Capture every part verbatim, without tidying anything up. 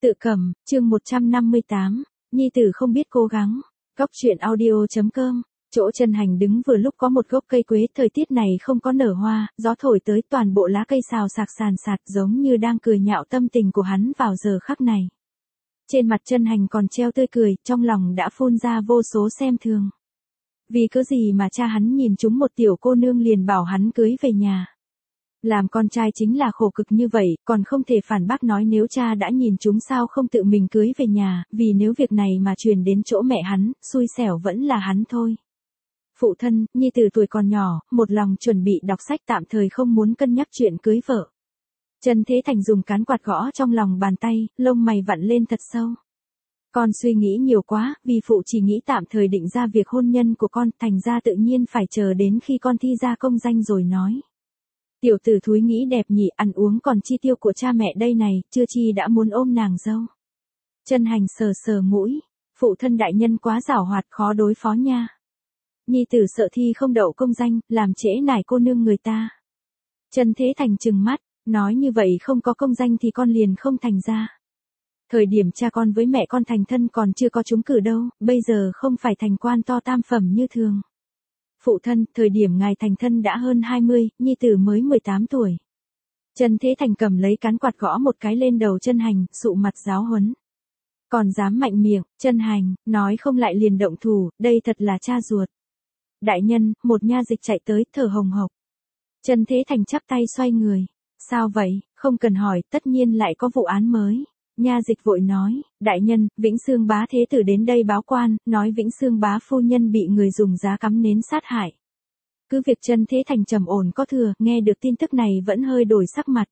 Tự cầm, chương một trăm năm mươi tám, Nhi tử không biết cố gắng. Góc truyện audio.com. Chỗ Chân Hành đứng vừa lúc có một gốc cây quế, thời tiết này không có nở hoa, gió thổi tới toàn bộ lá cây xào xạc sàn sạt giống như đang cười nhạo tâm tình của hắn vào giờ khắc này. Trên mặt Chân Hành còn treo tươi cười, trong lòng đã phun ra vô số xem thường. Vì cớ gì mà cha hắn nhìn chúng một tiểu cô nương liền bảo hắn cưới về nhà. Làm con trai chính là khổ cực như vậy, còn không thể phản bác nói nếu cha đã nhìn chúng sao không tự mình cưới về nhà, vì nếu việc này mà truyền đến chỗ mẹ hắn, xui xẻo vẫn là hắn thôi. Phụ thân, nhi tử tuổi còn nhỏ, một lòng chuẩn bị đọc sách tạm thời không muốn cân nhắc chuyện cưới vợ. Trần Thế Thành dùng cán quạt gõ trong lòng bàn tay, lông mày vặn lên thật sâu. Con suy nghĩ nhiều quá, vì phụ chỉ nghĩ tạm thời định ra việc hôn nhân của con, thành ra tự nhiên phải chờ đến khi con thi ra công danh rồi nói. Tiểu tử thúi nghĩ đẹp nhỉ, ăn uống còn chi tiêu của cha mẹ đây này, chưa chi đã muốn ôm nàng dâu. Chân Hành sờ sờ mũi, phụ thân đại nhân quá giảo hoạt khó đối phó nha. Nhi tử sợ thi không đậu công danh, làm trễ nải cô nương người ta. Trần Thế Thành trừng mắt, nói như vậy không có công danh thì con liền không thành ra. Thời điểm cha con với mẹ con thành thân còn chưa có trúng cử đâu, bây giờ không phải thành quan to tam phẩm như thường. Phụ thân, thời điểm ngài thành thân đã hơn hai mươi, nhi tử mới mười tám tuổi. Trần Thế Thành cầm lấy cán quạt gõ một cái lên đầu Chân Hành, sụ mặt giáo huấn. Còn dám mạnh miệng, Chân Hành, nói không lại liền động thủ, đây thật là cha ruột. Đại nhân, một nha dịch chạy tới, thở hồng hộc. Trần Thế Thành chắp tay xoay người. Sao vậy, không cần hỏi, tất nhiên lại có vụ án mới. Nha dịch vội nói, đại nhân, Vĩnh Xương bá thế tử đến đây báo quan, nói Vĩnh Xương bá phu nhân bị người dùng giá cắm nến sát hại. Cứ việc Trần Thế Thành trầm ổn có thừa, nghe được tin tức này vẫn hơi đổi sắc mặt.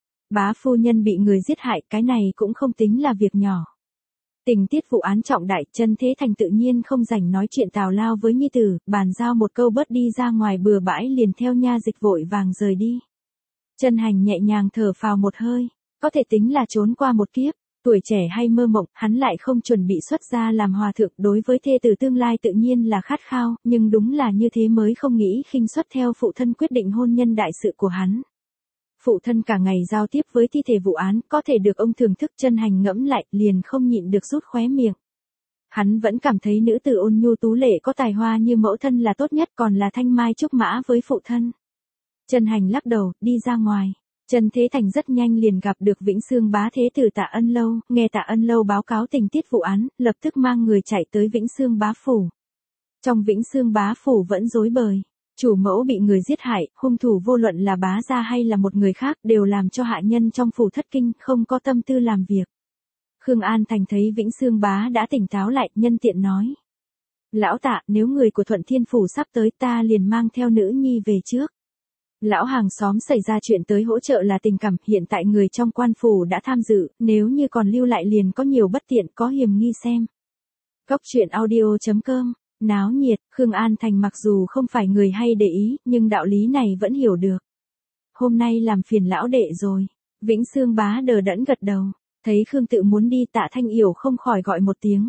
Bá phu nhân bị người giết hại, cái này cũng không tính là việc nhỏ. Tình tiết vụ án trọng đại, Trần Thế Thành tự nhiên không rảnh nói chuyện tào lao với nhi tử, bàn giao một câu bớt đi ra ngoài bừa bãi liền theo nha dịch vội vàng rời đi. Chân Hành nhẹ nhàng thở phào một hơi. Có thể tính là trốn qua một kiếp, tuổi trẻ hay mơ mộng, hắn lại không chuẩn bị xuất gia làm hòa thượng, đối với thê tử tương lai tự nhiên là khát khao, nhưng đúng là như thế mới không nghĩ khinh suất theo phụ thân quyết định hôn nhân đại sự của hắn. Phụ thân cả ngày giao tiếp với thi thể vụ án, có thể được ông thưởng thức. Chân Hành ngẫm lại, liền không nhịn được rút khóe miệng. Hắn vẫn cảm thấy nữ tử ôn nhu tú lệ có tài hoa như mẫu thân là tốt nhất, còn là thanh mai trúc mã với phụ thân. Chân Hành lắc đầu, đi ra ngoài. Trần Thế Thành rất nhanh liền gặp được Vĩnh Xương bá thế tử Tạ Ân Lâu, nghe Tạ Ân Lâu báo cáo tình tiết vụ án, lập tức mang người chạy tới Vĩnh Xương bá phủ. Trong Vĩnh Xương bá phủ vẫn rối bời, chủ mẫu bị người giết hại, hung thủ vô luận là bá gia hay là một người khác đều làm cho hạ nhân trong phủ thất kinh, không có tâm tư làm việc. Khương An Thành thấy Vĩnh Xương bá đã tỉnh táo lại, nhân tiện nói. Lão Tạ, nếu người của Thuận Thiên phủ sắp tới ta liền mang theo nữ nhi về trước. Lão hàng xóm xảy ra chuyện tới hỗ trợ là tình cảm, hiện tại người trong quan phủ đã tham dự, nếu như còn lưu lại liền có nhiều bất tiện, có hiềm nghi xem. Góc truyện audio.com, náo nhiệt, Khương An Thành mặc dù không phải người hay để ý, nhưng đạo lý này vẫn hiểu được. Hôm nay làm phiền lão đệ rồi. Vĩnh Xương bá đờ đẫn gật đầu, thấy Khương Tự muốn đi, Tạ Thanh Yểu không khỏi gọi một tiếng.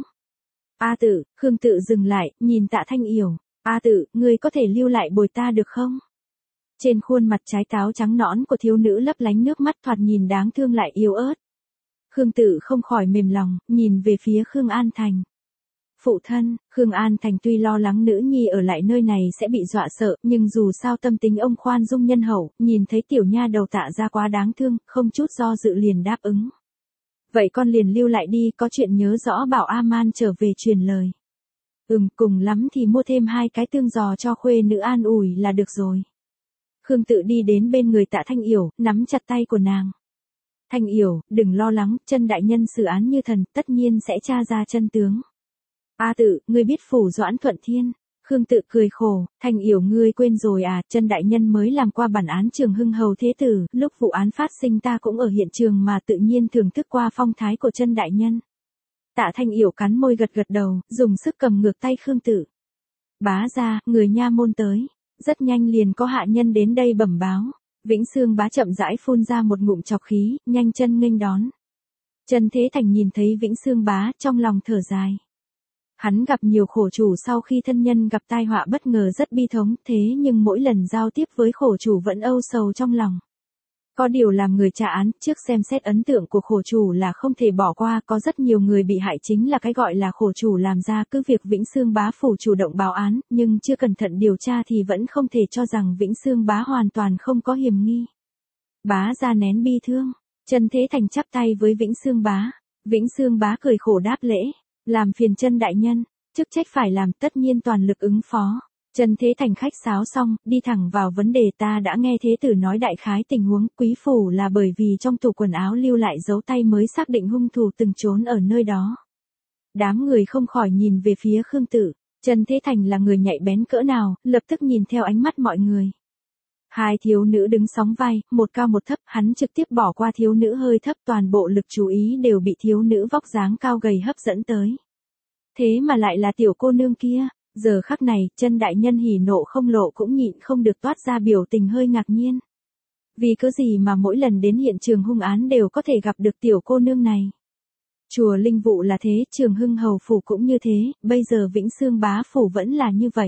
A Tự, Khương Tự dừng lại, nhìn Tạ Thanh Yểu. A Tự, ngươi có thể lưu lại bồi ta được không? Trên khuôn mặt trái táo trắng nõn của thiếu nữ lấp lánh nước mắt, thoạt nhìn đáng thương lại yếu ớt. Khương Tự không khỏi mềm lòng, nhìn về phía Khương An Thành. Phụ thân, Khương An Thành tuy lo lắng nữ nhi ở lại nơi này sẽ bị dọa sợ, nhưng dù sao tâm tính ông khoan dung nhân hậu, nhìn thấy tiểu nha đầu Tạ ra quá đáng thương, không chút do dự liền đáp ứng. Vậy con liền lưu lại đi, có chuyện nhớ rõ bảo A-man trở về truyền lời. Ừm, cùng lắm thì mua thêm hai cái tương giò cho khuê nữ an ủi là được rồi. Khương Tự đi đến bên người Tạ Thanh Yểu, nắm chặt tay của nàng. Thanh Yểu, đừng lo lắng, Chân đại nhân xử án như thần, tất nhiên sẽ tra ra chân tướng. A Tự, ngươi biết phủ Doãn Thuận Thiên. Khương Tự cười khổ, Thanh Yểu ngươi quên rồi à, Chân đại nhân mới làm qua bản án Trường Hưng hầu thế tử, lúc vụ án phát sinh ta cũng ở hiện trường mà tự nhiên thưởng thức qua phong thái của Chân đại nhân. Tạ Thanh Yểu cắn môi gật gật đầu, dùng sức cầm ngược tay Khương Tự. Bá gia, người nha môn tới. Rất nhanh liền có hạ nhân đến đây bẩm báo. Vĩnh Xương bá chậm rãi phun ra một ngụm trọc khí, nhanh chân nghênh đón. Trần Thế Thành nhìn thấy Vĩnh Xương bá, trong lòng thở dài. Hắn gặp nhiều khổ chủ sau khi thân nhân gặp tai họa bất ngờ rất bi thống, thế nhưng mỗi lần giao tiếp với khổ chủ vẫn âu sầu trong lòng. Có điều làm người tra án, trước xem xét ấn tượng của khổ chủ là không thể bỏ qua, có rất nhiều người bị hại chính là cái gọi là khổ chủ làm ra, cứ việc Vĩnh Xương Bá Phủ chủ động báo án, nhưng chưa cẩn thận điều tra thì vẫn không thể cho rằng Vĩnh Xương Bá hoàn toàn không có hiểm nghi. Bá ra nén bi thương, Chân Thế Thành chắp tay với Vĩnh Xương Bá. Vĩnh Xương Bá cười khổ đáp lễ, làm phiền Chân đại nhân, chức trách phải làm tất nhiên toàn lực ứng phó. Chân Thế Thành khách sáo xong, đi thẳng vào vấn đề. Ta đã nghe thế tử nói đại khái tình huống, quý phủ là bởi vì trong tủ quần áo lưu lại dấu tay mới xác định hung thủ từng trốn ở nơi đó. Đám người không khỏi nhìn về phía Khương Tự. Chân Thế Thành là người nhạy bén cỡ nào, lập tức nhìn theo ánh mắt mọi người. Hai thiếu nữ đứng sóng vai, một cao một thấp, hắn trực tiếp bỏ qua thiếu nữ hơi thấp, toàn bộ lực chú ý đều bị thiếu nữ vóc dáng cao gầy hấp dẫn tới. Thế mà lại là tiểu cô nương kia. Giờ khắc này, Chân đại nhân hỉ nộ không lộ cũng nhịn không được toát ra biểu tình hơi ngạc nhiên. Vì cớ gì mà mỗi lần đến hiện trường hung án đều có thể gặp được tiểu cô nương này. Chùa Linh Vụ là thế, Trường Hưng Hầu Phủ cũng như thế, bây giờ Vĩnh Xương Bá Phủ vẫn là như vậy.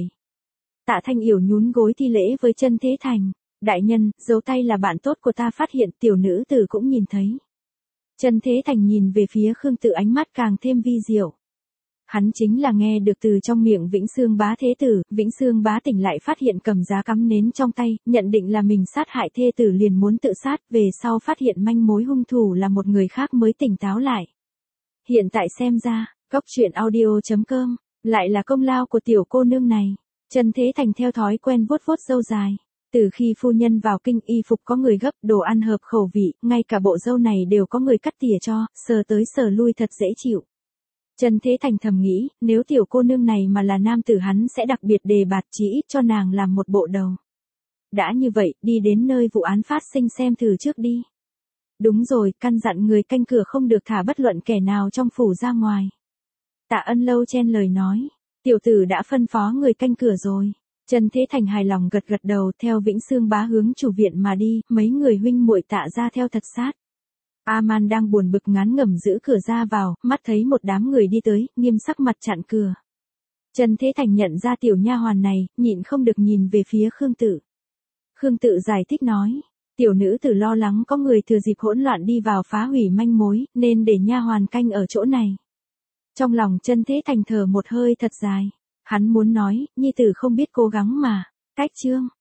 Tạ Thanh Yểu nhún gối thi lễ với Chân Thế Thành. Đại nhân, dấu tay là bạn tốt của ta phát hiện, tiểu nữ tử cũng nhìn thấy. Chân Thế Thành nhìn về phía Khương Tự, ánh mắt càng thêm vi diệu. Hắn chính là nghe được từ trong miệng Vĩnh Xương Bá thế tử. Vĩnh Xương Bá tỉnh lại phát hiện cầm giá cắm nến trong tay, nhận định là mình sát hại thê tử liền muốn tự sát, về sau phát hiện manh mối hung thủ là một người khác mới tỉnh táo lại. Hiện tại xem ra, cóc truyện audio chấm com, lại là công lao của tiểu cô nương này. Chân Thế Thành theo thói quen vuốt vuốt râu dài. Từ khi phu nhân vào kinh, y phục có người gấp, đồ ăn hợp khẩu vị, ngay cả bộ râu này đều có người cắt tỉa cho, sờ tới sờ lui thật dễ chịu. Chân Thế Thành thầm nghĩ, nếu tiểu cô nương này mà là nam tử hắn sẽ đặc biệt đề bạt, chỉ ít cho nàng làm một bộ đầu. Đã như vậy, đi đến nơi vụ án phát sinh xem thử trước đi. Đúng rồi, căn dặn người canh cửa không được thả bất luận kẻ nào trong phủ ra ngoài. Tạ Ân Lâu chen lời nói, tiểu tử đã phân phó người canh cửa rồi. Chân Thế Thành hài lòng gật gật đầu, theo Vĩnh Xương Bá hướng chủ viện mà đi, mấy người huynh muội Tạ ra theo thật sát. A-man đang buồn bực ngán ngẩm giữ cửa ra vào, mắt thấy một đám người đi tới, nghiêm sắc mặt chặn cửa. Chân Thế Thành nhận ra tiểu nha hoàn này, nhịn không được nhìn về phía Khương Tự. Khương Tự giải thích nói, tiểu nữ tử lo lắng có người thừa dịp hỗn loạn đi vào phá hủy manh mối, nên để nha hoàn canh ở chỗ này. Trong lòng Chân Thế Thành thở một hơi thật dài, hắn muốn nói, nhi tử không biết cố gắng mà, cách chương.